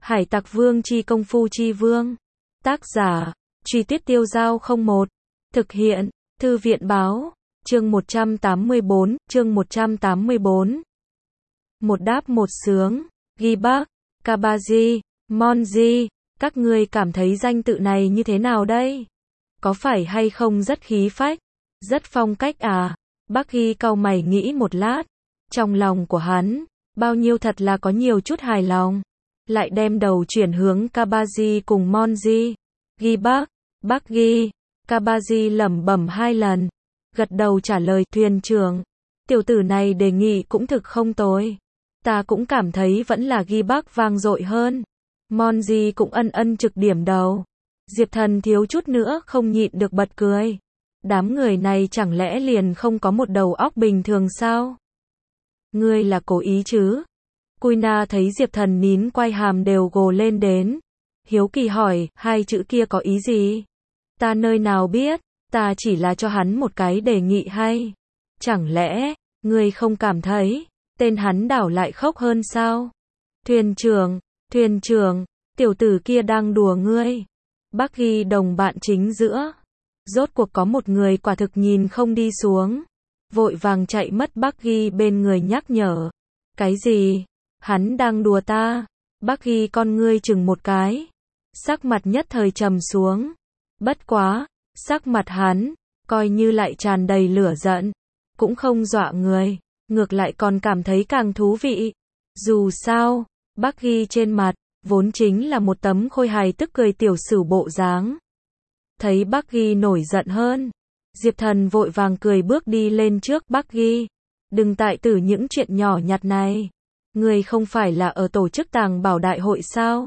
Hải Tặc Vương chi công phu chi vương. Tác giả, Truy Tuyết Tiêu Dao 01. Thực hiện, Thư viện Báo. Chương 184, chương 184. Một đáp một sướng. Gibak, Kabaji, Monji, các ngươi cảm thấy danh tự này như thế nào đây? Có phải hay không rất khí phách, rất phong cách à? Bucky cau mày nghĩ một lát. Trong lòng của hắn, bao nhiêu thật là có nhiều chút hài lòng. Lại đem đầu chuyển hướng Kabaji cùng Monji. Gibak, Bucky, Kabaji lẩm bẩm hai lần. Gật đầu trả lời, thuyền trưởng. Tiểu tử này đề nghị cũng thực không tồi. Ta cũng cảm thấy vẫn là Gibak vang dội hơn. Monji cũng ân ân trực điểm đầu. Diệp Thần thiếu chút nữa không nhịn được bật cười. Đám người này chẳng lẽ liền không có một đầu óc bình thường sao? Ngươi là cố ý chứ? Kuina thấy Diệp Thần nín quay hàm đều gồ lên đến. Hiếu kỳ hỏi, hai chữ kia có ý gì? Ta nơi nào biết, ta chỉ là cho hắn một cái đề nghị hay. Chẳng lẽ, ngươi không cảm thấy, tên hắn đảo lại khóc hơn sao? Thuyền trưởng, tiểu tử kia đang đùa ngươi. Bucky đồng bạn chính giữa. Rốt cuộc có một người quả thực nhìn không đi xuống. Vội vàng chạy mất Bucky bên người nhắc nhở. Cái gì? Hắn đang đùa ta. Bucky con ngươi chừng một cái. Sắc mặt nhất thời trầm xuống. Bất quá, sắc mặt hắn, coi như lại tràn đầy lửa giận. Cũng không dọa người. Ngược lại còn cảm thấy càng thú vị. Dù sao, Bucky trên mặt, vốn chính là một tấm khôi hài tức cười tiểu sửu bộ dáng. Thấy Bucky nổi giận hơn. Diệp Thần vội vàng cười bước đi lên trước Bucky. Đừng tại tử những chuyện nhỏ nhặt này. Người không phải là ở tổ chức tàng bảo đại hội sao?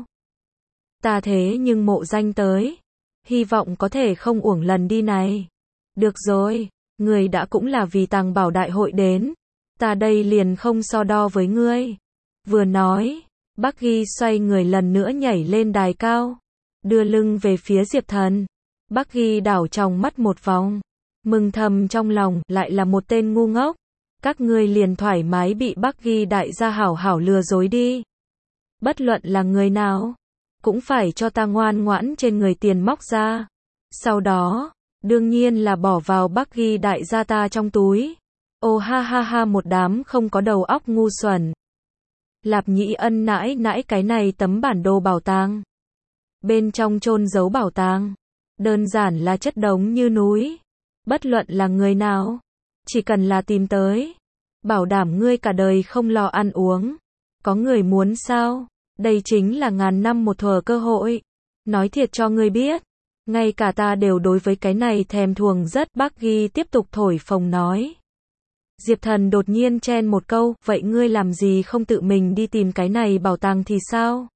Ta thế nhưng mộ danh tới. Hy vọng có thể không uổng lần đi này. Được rồi, người đã cũng là vì tàng bảo đại hội đến. Ta đây liền không so đo với ngươi. Vừa nói, Bucky xoay người lần nữa nhảy lên đài cao. Đưa lưng về phía Diệp Thần. Bucky đảo trong mắt một vòng. Mừng thầm trong lòng, lại là một tên ngu ngốc. Các ngươi liền thoải mái bị Bucky đại gia hảo hảo lừa dối đi. Bất luận là người nào, cũng phải cho ta ngoan ngoãn trên người tiền móc ra. Sau đó, đương nhiên là bỏ vào Bucky đại gia ta trong túi. Ô ha ha ha, một đám không có đầu óc ngu xuẩn. Lạp Nhĩ Ân nãi nãi cái này tấm bản đồ bảo tàng. Bên trong chôn giấu bảo tàng. Đơn giản là chất đống như núi. Bất luận là người nào, chỉ cần là tìm tới, bảo đảm ngươi cả đời không lo ăn uống. Có người muốn sao? Đây chính là ngàn năm một thuở cơ hội. Nói thiệt cho ngươi biết, ngay cả ta đều đối với cái này thèm thuồng rất. Bucky tiếp tục thổi phồng nói. Diệp Thần đột nhiên chen một câu, vậy ngươi làm gì không tự mình đi tìm cái này bảo tàng thì sao?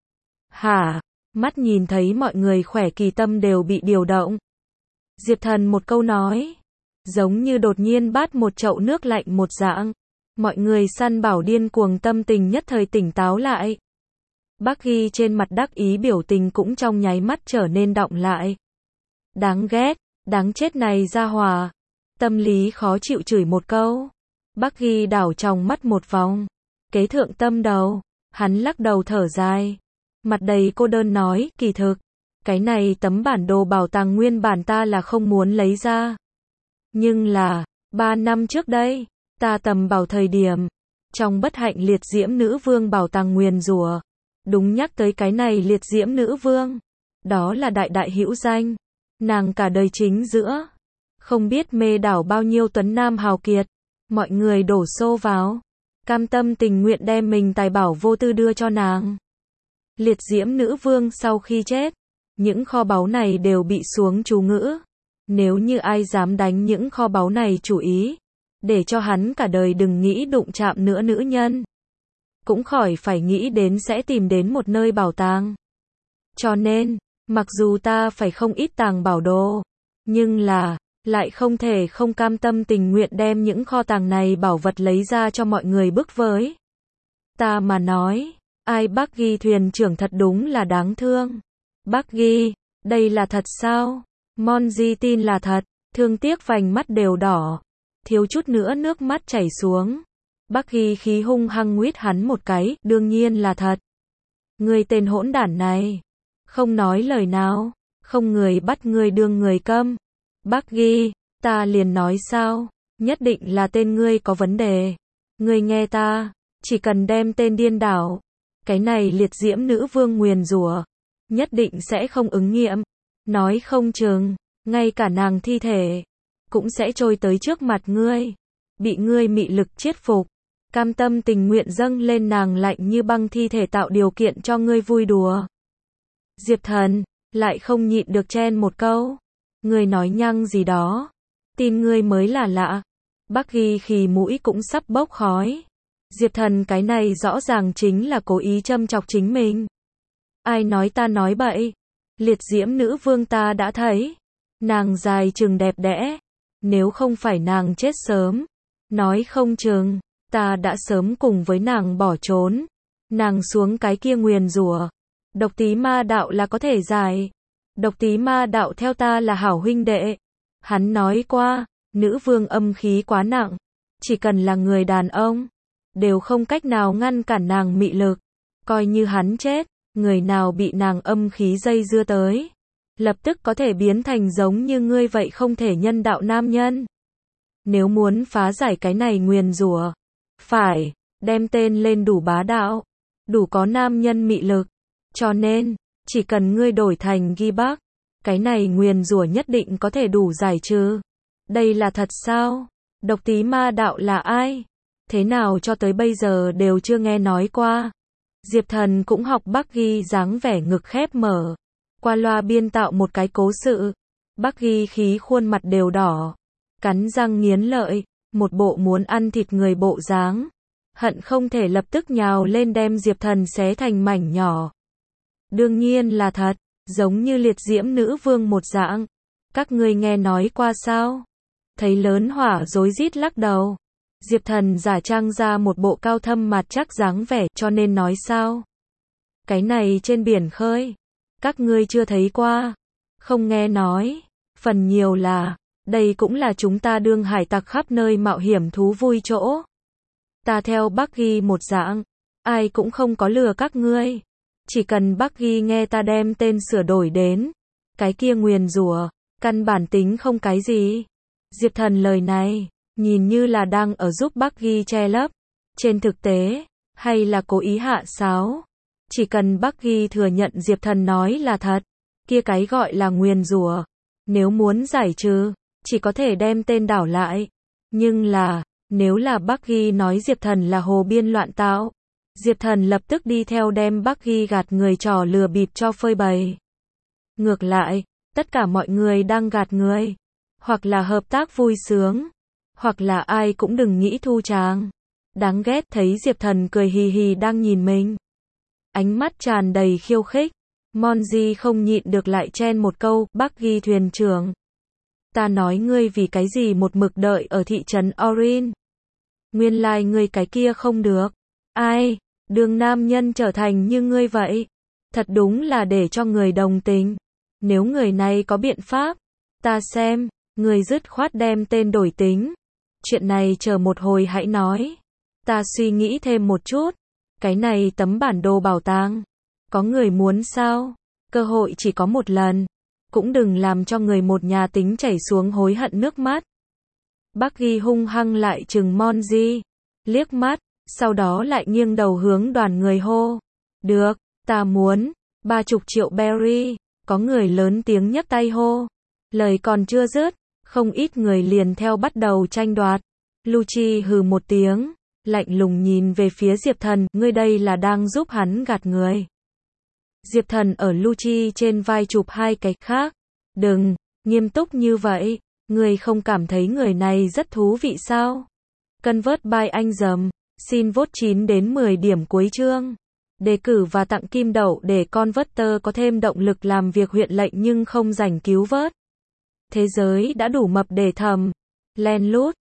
Hả? Mắt nhìn thấy mọi người khỏe kỳ tâm đều bị điều động. Diệp Thần một câu nói, giống như đột nhiên bát một chậu nước lạnh một dạng. Mọi người săn bảo điên cuồng tâm tình nhất thời tỉnh táo lại. Bucky trên mặt đắc ý biểu tình cũng trong nháy mắt trở nên đọng lại. Đáng ghét, đáng chết này ra hỏa. Tâm lý khó chịu chửi một câu. Bucky đảo trong mắt một vòng. Kế thượng tâm đầu, hắn lắc đầu thở dài. Mặt đầy cô đơn nói, kỳ thực, cái này tấm bản đồ bảo tàng nguyên bản ta là không muốn lấy ra. Nhưng là, 3 năm trước đây, ta tầm bảo thời điểm, trong bất hạnh liệt diễm nữ vương bảo tàng nguyền rủa. Đúng nhắc tới cái này liệt diễm nữ vương. Đó là đại đại hữu danh. Nàng cả đời chính giữa. Không biết mê đảo bao nhiêu tuấn nam hào kiệt. Mọi người đổ xô vào. Cam tâm tình nguyện đem mình tài bảo vô tư đưa cho nàng. Liệt diễm nữ vương sau khi chết, những kho báu này đều bị xuống chú ngữ. Nếu như ai dám đánh những kho báu này chủ ý, để cho hắn cả đời đừng nghĩ đụng chạm nữa nữ nhân. Cũng khỏi phải nghĩ đến sẽ tìm đến một nơi bảo tàng. Cho nên, mặc dù ta phải không ít tàng bảo đồ, nhưng là, lại không thể không cam tâm tình nguyện đem những kho tàng này bảo vật lấy ra cho mọi người bức với. Ta mà nói, ai Bucky thuyền trưởng thật đúng là đáng thương. Bucky, đây là thật sao? Monji tin là thật, thương tiếc vành mắt đều đỏ. Thiếu chút nữa nước mắt chảy xuống. Bucky khí hung hăng nguyết hắn một cái, đương nhiên là thật. Ngươi tên hỗn đản này, không nói lời nào, không người bắt ngươi đương người câm. Bác Ghi, ta liền nói sao, nhất định là tên ngươi có vấn đề. Ngươi nghe ta, chỉ cần đem tên điên đảo, cái này liệt diễm nữ vương nguyền rủa, nhất định sẽ không ứng nghiệm. Nói không chừng, ngay cả nàng thi thể, cũng sẽ trôi tới trước mặt ngươi, bị ngươi mị lực chiết phục, cam tâm tình nguyện dâng lên nàng lạnh như băng thi thể tạo điều kiện cho ngươi vui đùa. Diệp Thần, lại không nhịn được chen một câu. Ngươi nói nhăng gì đó, tin ngươi mới là lạ. Bác Ghi khì mũi cũng sắp bốc khói. Diệp Thần cái này rõ ràng chính là cố ý châm chọc chính mình. Ai nói ta nói bậy? Liệt diễm nữ vương ta đã thấy. Nàng dài chừng đẹp đẽ. Nếu không phải nàng chết sớm, nói không chừng, ta đã sớm cùng với nàng bỏ trốn. Nàng xuống cái kia nguyền rủa. Độc tí ma đạo là có thể giải. Độc tí ma đạo theo ta là hảo huynh đệ. Hắn nói qua, nữ vương âm khí quá nặng. Chỉ cần là người đàn ông, đều không cách nào ngăn cản nàng mị lực. Coi như hắn chết, người nào bị nàng âm khí dây dưa tới, lập tức có thể biến thành giống như ngươi vậy không thể nhân đạo nam nhân. Nếu muốn phá giải cái này nguyền rủa, phải đem tên lên đủ bá đạo, đủ có nam nhân mị lực. Cho nên, chỉ cần ngươi đổi thành Ghi Bác, cái này nguyền rủa nhất định có thể đủ giải trừ. Đây là thật sao? Độc tí ma đạo là ai? Thế nào cho tới bây giờ đều chưa nghe nói qua. Diệp Thần cũng học Bác Ghi dáng vẻ ngực khép mở, qua loa biên tạo một cái cố sự. Bác Ghi khí khuôn mặt đều đỏ, cắn răng nghiến lợi, một bộ muốn ăn thịt người bộ dáng, hận không thể lập tức nhào lên đem Diệp Thần xé thành mảnh nhỏ. Đương nhiên là thật, giống như liệt diễm nữ vương một dạng. Các ngươi nghe nói qua sao? Thấy lớn hỏa rối rít lắc đầu. Diệp Thần giả trang ra một bộ cao thâm mặt chắc dáng vẻ, cho nên nói sao? Cái này trên biển khơi, các ngươi chưa thấy qua, không nghe nói, phần nhiều là, đây cũng là chúng ta đương hải tặc khắp nơi mạo hiểm thú vui chỗ. Ta theo Bác Ghi một dạng, ai cũng không có lừa các ngươi. Chỉ cần Bác Ghi nghe ta đem tên sửa đổi đến, cái kia nguyền rủa, căn bản tính không cái gì. Diệp Thần lời này, nhìn như là đang ở giúp Bác Ghi che lấp. Trên thực tế, hay là cố ý hạ sáo. Chỉ cần Bác Ghi thừa nhận Diệp Thần nói là thật, kia cái gọi là nguyền rủa, nếu muốn giải trừ, chỉ có thể đem tên đảo lại. Nhưng là, nếu là Bác Ghi nói Diệp Thần là hồ biên loạn tạo, Diệp Thần lập tức đi theo đem Bác Ghi gạt người trò lừa bịp cho phơi bày. Ngược lại, tất cả mọi người đang gạt người, hoặc là hợp tác vui sướng, hoặc là ai cũng đừng nghĩ thu tràng. Đáng ghét thấy Diệp Thần cười hì hì đang nhìn mình. Ánh mắt tràn đầy khiêu khích. Monji không nhịn được lại chen một câu, Bác Ghi thuyền trưởng. Ta nói ngươi vì cái gì một mực đợi ở thị trấn Orin. Nguyên lai ngươi cái kia không được. Ai, đường nam nhân trở thành như ngươi vậy. Thật đúng là để cho người đồng tình. Nếu người này có biện pháp, ta xem, ngươi dứt khoát đem tên đổi tính. Chuyện này chờ một hồi hãy nói. Ta suy nghĩ thêm một chút. Cái này tấm bản đồ bảo tàng. Có người muốn sao? Cơ hội chỉ có một lần. Cũng đừng làm cho người một nhà tính chảy xuống hối hận nước mắt. Bác Ghi hung hăng lại trừng Monji. Liếc mắt, sau đó lại nghiêng đầu hướng đoàn người hô. Được, ta muốn. 30 triệu berry. Có người lớn tiếng nhấc tay hô. Lời còn chưa dứt, không ít người liền theo bắt đầu tranh đoạt. Lucci hừ một tiếng, lạnh lùng nhìn về phía Diệp Thần, ngươi đây là đang giúp hắn gạt người. Diệp Thần ở Lucci trên vai chụp hai cái khác. Đừng, nghiêm túc như vậy, ngươi không cảm thấy người này rất thú vị sao? Convert by anh dầm, xin vote 9 đến 10 điểm cuối chương. Đề cử và tặng kim đậu để Converter có thêm động lực làm việc huyện lệnh nhưng không rảnh cứu vớt. Thế giới đã đủ mập để thầm. Len lút.